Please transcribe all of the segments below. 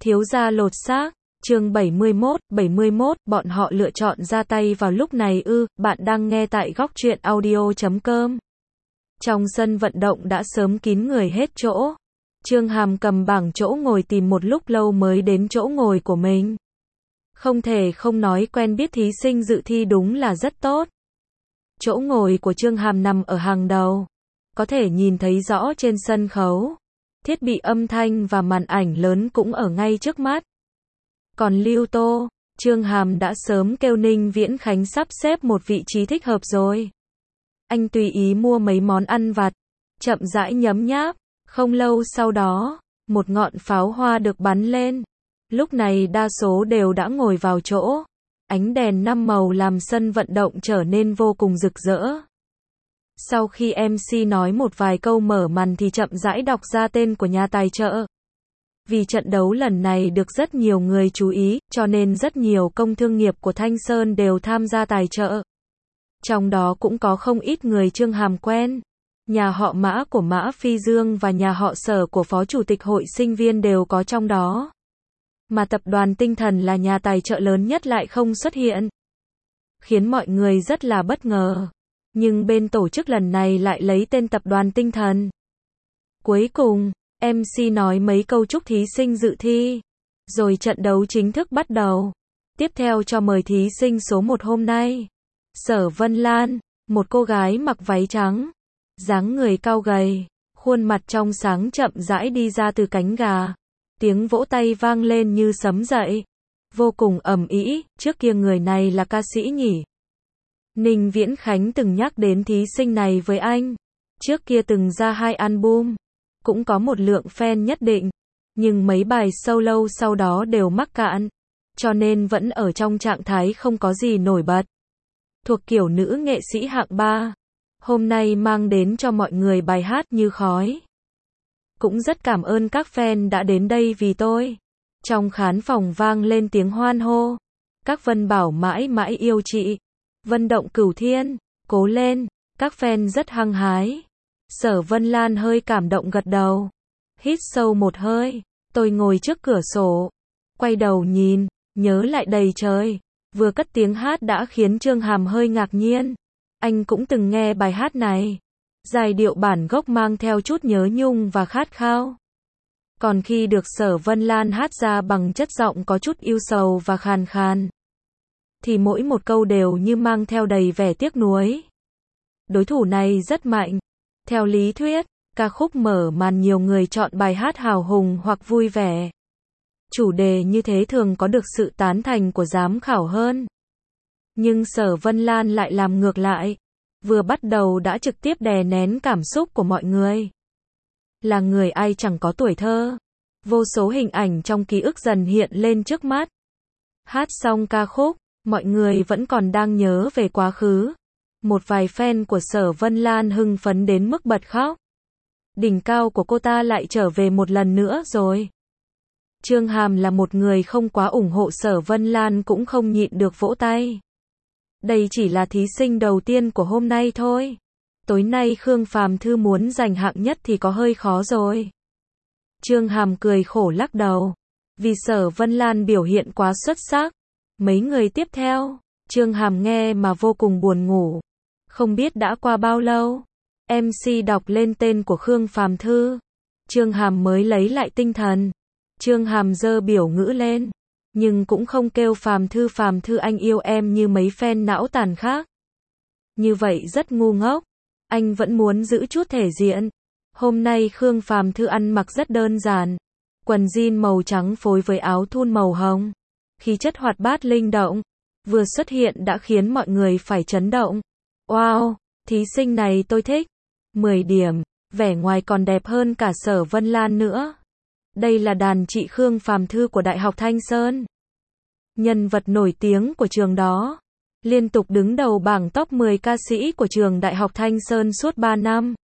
Thiếu gia lột xác, chương 71, bọn họ lựa chọn ra tay vào lúc này ư, bạn đang nghe tại góc truyện audio.com. Trong sân vận động đã sớm kín người hết chỗ. Trương Hàm cầm bảng chỗ ngồi tìm một lúc lâu mới đến chỗ ngồi của mình. Không thể không nói quen biết thí sinh dự thi đúng là rất tốt. Chỗ ngồi của Trương Hàm nằm ở hàng đầu. Có thể nhìn thấy rõ trên sân khấu. Thiết bị âm thanh và màn ảnh lớn cũng ở ngay trước mắt. Còn Lưu Tô, Trương Hàm đã sớm kêu Ninh Viễn Khánh sắp xếp một vị trí thích hợp rồi. Anh tùy ý mua mấy món ăn vặt, chậm rãi nhấm nháp. Không lâu sau đó, một ngọn pháo hoa được bắn lên. Lúc này đa số đều đã ngồi vào chỗ. Ánh đèn 5 màu làm sân vận động trở nên vô cùng rực rỡ. Sau khi MC nói một vài câu mở màn thì chậm rãi đọc ra tên của nhà tài trợ. Vì trận đấu lần này được rất nhiều người chú ý, cho nên rất nhiều công thương nghiệp của Thanh Sơn đều tham gia tài trợ. Trong đó cũng có không ít người Trương Hàm quen. Nhà họ Mã của Mã Phi Dương và nhà họ Sở của Phó Chủ tịch Hội Sinh viên đều có trong đó. Mà tập đoàn Tinh Thần là nhà tài trợ lớn nhất lại không xuất hiện. Khiến mọi người rất là bất ngờ. Nhưng bên tổ chức lần này lại lấy tên tập đoàn Tinh Thần. Cuối cùng, MC nói mấy câu chúc thí sinh dự thi. Rồi trận đấu chính thức bắt đầu. Tiếp theo cho mời thí sinh số 1 hôm nay. Sở Vân Lan, một cô gái mặc váy trắng. Dáng người cao gầy, khuôn mặt trong sáng chậm rãi đi ra từ cánh gà. Tiếng vỗ tay vang lên như sấm dậy. Vô cùng ầm ĩ, trước kia người này là ca sĩ nhỉ? Ninh Viễn Khánh từng nhắc đến thí sinh này với anh. Trước kia từng ra 2 album. Cũng có một lượng fan nhất định. Nhưng mấy bài solo sau đó đều mắc cạn. Cho nên vẫn ở trong trạng thái không có gì nổi bật. Thuộc kiểu nữ nghệ sĩ hạng 3. Hôm nay mang đến cho mọi người bài hát Như Khói. Cũng rất cảm ơn các fan đã đến đây vì tôi. Trong khán phòng vang lên tiếng hoan hô. Các Vân bảo mãi mãi yêu chị. Vân Động Cửu Thiên, cố lên. Các fan rất hăng hái. Sở Vân Lan hơi cảm động gật đầu. Hít sâu một hơi. Tôi ngồi trước cửa sổ. Quay đầu nhìn, nhớ lại đầy trời. Vừa cất tiếng hát đã khiến Trương Hàm hơi ngạc nhiên. Anh cũng từng nghe bài hát này. Giai điệu bản gốc mang theo chút nhớ nhung và khát khao. Còn khi được Sở Vân Lan hát ra bằng chất giọng có chút ưu sầu và khàn khàn, thì mỗi một câu đều như mang theo đầy vẻ tiếc nuối. Đối thủ này rất mạnh. Theo lý thuyết, ca khúc mở màn nhiều người chọn bài hát hào hùng hoặc vui vẻ. Chủ đề như thế thường có được sự tán thành của giám khảo hơn. Nhưng Sở Vân Lan lại làm ngược lại. Vừa bắt đầu đã trực tiếp đè nén cảm xúc của mọi người. Là người ai chẳng có tuổi thơ. Vô số hình ảnh trong ký ức dần hiện lên trước mắt. Hát xong ca khúc, mọi người vẫn còn đang nhớ về quá khứ. Một vài fan của Sở Vân Lan hưng phấn đến mức bật khóc. Đỉnh cao của cô ta lại trở về một lần nữa rồi. Trương Hàm là một người không quá ủng hộ Sở Vân Lan cũng không nhịn được vỗ tay. Đây chỉ là thí sinh đầu tiên của hôm nay thôi. Tối nay Khương Phàm Thư muốn giành hạng nhất thì có hơi khó rồi. Trương Hàm cười khổ lắc đầu. Vì Sở Vân Lan biểu hiện quá xuất sắc. Mấy người tiếp theo, Trương Hàm nghe mà vô cùng buồn ngủ. Không biết đã qua bao lâu. MC đọc lên tên của Khương Phàm Thư. Trương Hàm mới lấy lại tinh thần. Trương Hàm giơ biểu ngữ lên. Nhưng cũng không kêu Phàm Thư anh yêu em như mấy fan não tàn khác. Như vậy rất ngu ngốc. Anh vẫn muốn giữ chút thể diện. Hôm nay Khương Phàm Thư ăn mặc rất đơn giản. Quần jean màu trắng phối với áo thun màu hồng. Khí chất hoạt bát linh động. Vừa xuất hiện đã khiến mọi người phải chấn động. Wow, thí sinh này tôi thích. 10 điểm, vẻ ngoài còn đẹp hơn cả Sở Vân Lan nữa. Đây là đàn chị Khương Phàm Thư của Đại học Thanh Sơn. Nhân vật nổi tiếng của trường đó. Liên tục đứng đầu bảng top 10 ca sĩ của trường Đại học Thanh Sơn suốt 3 năm.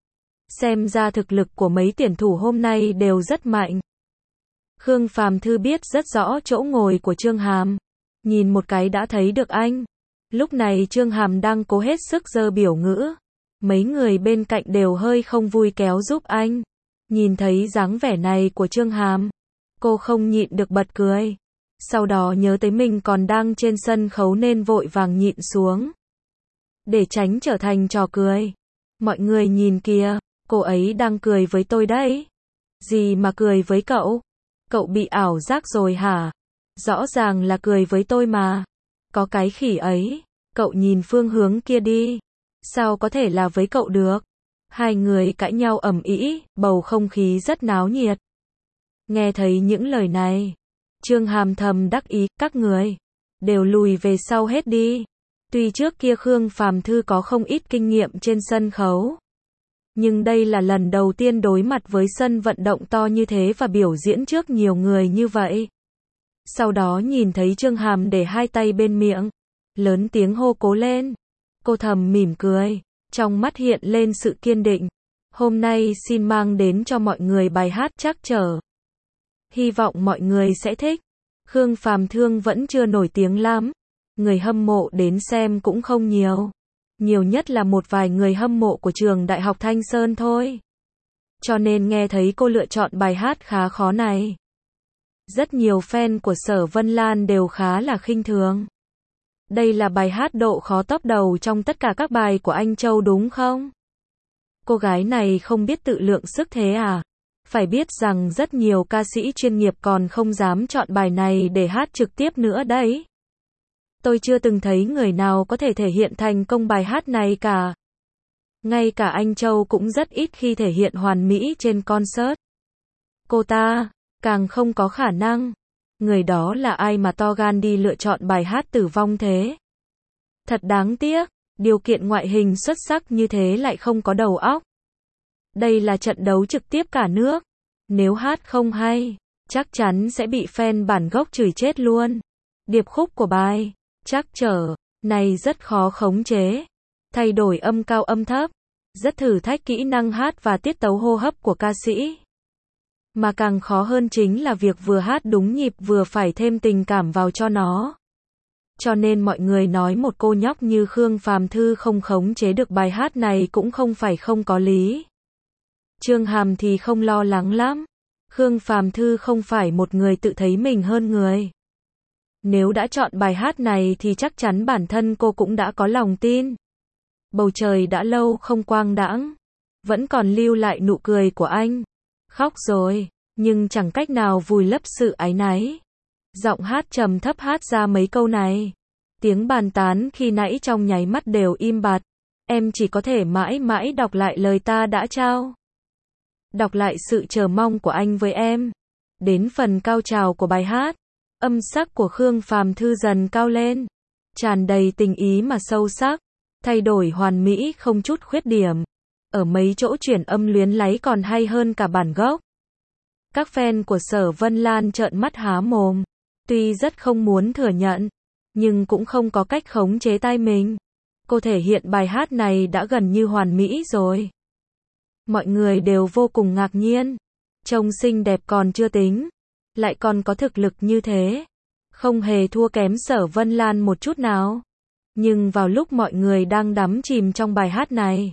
Xem ra thực lực của mấy tuyển thủ hôm nay đều rất mạnh. Khương Phàm Thư biết rất rõ chỗ ngồi của Trương Hàm. Nhìn một cái đã thấy được anh. Lúc này Trương Hàm đang cố hết sức giơ biểu ngữ. Mấy người bên cạnh đều hơi không vui kéo giúp anh. Nhìn thấy dáng vẻ này của Trương Hàm, Cô không nhịn được bật cười. Sau đó nhớ tới mình còn đang trên sân khấu nên vội vàng nhịn xuống. Để tránh trở thành trò cười. Mọi người nhìn kìa, cô ấy đang cười với tôi đấy. Gì mà cười với cậu? Cậu bị ảo giác rồi hả? Rõ ràng là cười với tôi mà. Có cái khỉ ấy, cậu nhìn phương hướng kia đi. Sao có thể là với cậu được? Hai người cãi nhau ầm ĩ, bầu không khí rất náo nhiệt. Nghe thấy những lời này, Chương Hàm thầm đắc ý, các người đều lùi về sau hết đi. Tuy trước kia Khương Phàm Thư có không ít kinh nghiệm trên sân khấu, nhưng đây là lần đầu tiên đối mặt với sân vận động to như thế và biểu diễn trước nhiều người như vậy. Sau đó nhìn thấy Chương Hàm để hai tay bên miệng, lớn tiếng hô cố lên. Cô thầm mỉm cười, trong mắt hiện lên sự kiên định. Hôm nay xin mang đến cho mọi người bài hát Trắc Trở. Hy vọng mọi người sẽ thích. Khương Phàm Thương vẫn chưa nổi tiếng lắm. Người hâm mộ đến xem cũng không nhiều. Nhiều nhất là một vài người hâm mộ của trường Đại học Thanh Sơn thôi. Cho nên nghe thấy cô lựa chọn bài hát khá khó này, rất nhiều fan của Sở Vân Lan đều khá là khinh thường. Đây là bài hát độ khó top đầu trong tất cả các bài của anh Châu đúng không? Cô gái này không biết tự lượng sức thế à? Phải biết rằng rất nhiều ca sĩ chuyên nghiệp còn không dám chọn bài này để hát trực tiếp nữa đấy. Tôi chưa từng thấy người nào có thể thể hiện thành công bài hát này cả. Ngay cả anh Châu cũng rất ít khi thể hiện hoàn mỹ trên concert. Cô ta càng không có khả năng. Người đó là ai mà to gan đi lựa chọn bài hát tử vong thế? Thật đáng tiếc, điều kiện ngoại hình xuất sắc như thế lại không có đầu óc. Đây là trận đấu trực tiếp cả nước. Nếu hát không hay, chắc chắn sẽ bị fan bản gốc chửi chết luôn. Điệp khúc của bài Trắc Trở này rất khó khống chế. Thay đổi âm cao âm thấp, rất thử thách kỹ năng hát và tiết tấu hô hấp của ca sĩ. Mà càng khó hơn chính là việc vừa hát đúng nhịp vừa phải thêm tình cảm vào cho nó. Cho nên mọi người nói một cô nhóc như Khương Phàm Thư không khống chế được bài hát này cũng không phải không có lý. Chương Hàm thì không lo lắng lắm. Khương Phàm Thư không phải một người tự thấy mình hơn người. Nếu đã chọn bài hát này thì chắc chắn bản thân cô cũng đã có lòng tin. Bầu trời đã lâu không quang đãng, vẫn còn lưu lại nụ cười của anh. Khóc rồi, nhưng chẳng cách nào vùi lấp sự áy náy. Giọng hát trầm thấp hát ra mấy câu này. Tiếng bàn tán khi nãy trong nháy mắt đều im bặt. Em chỉ có thể mãi mãi đọc lại lời ta đã trao. Đọc lại sự chờ mong của anh với em. Đến phần cao trào của bài hát, âm sắc của Khương Phàm Thư dần cao lên, tràn đầy tình ý mà sâu sắc, thay đổi hoàn mỹ không chút khuyết điểm. Ở mấy chỗ chuyển âm luyến láy còn hay hơn cả bản gốc. Các fan của Sở Vân Lan trợn mắt há mồm. Tuy rất không muốn thừa nhận, nhưng cũng không có cách khống chế tai mình. Cô thể hiện bài hát này đã gần như hoàn mỹ rồi. Mọi người đều vô cùng ngạc nhiên. Trông xinh đẹp còn chưa tính, lại còn có thực lực như thế. Không hề thua kém Sở Vân Lan một chút nào. Nhưng vào lúc mọi người đang đắm chìm trong bài hát này,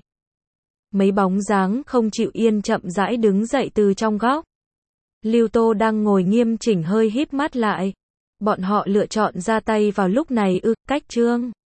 mấy bóng dáng không chịu yên chậm rãi đứng dậy từ trong góc. Lưu Tô đang ngồi nghiêm chỉnh hơi híp mắt lại. Bọn họ lựa chọn ra tay vào lúc này cách Chương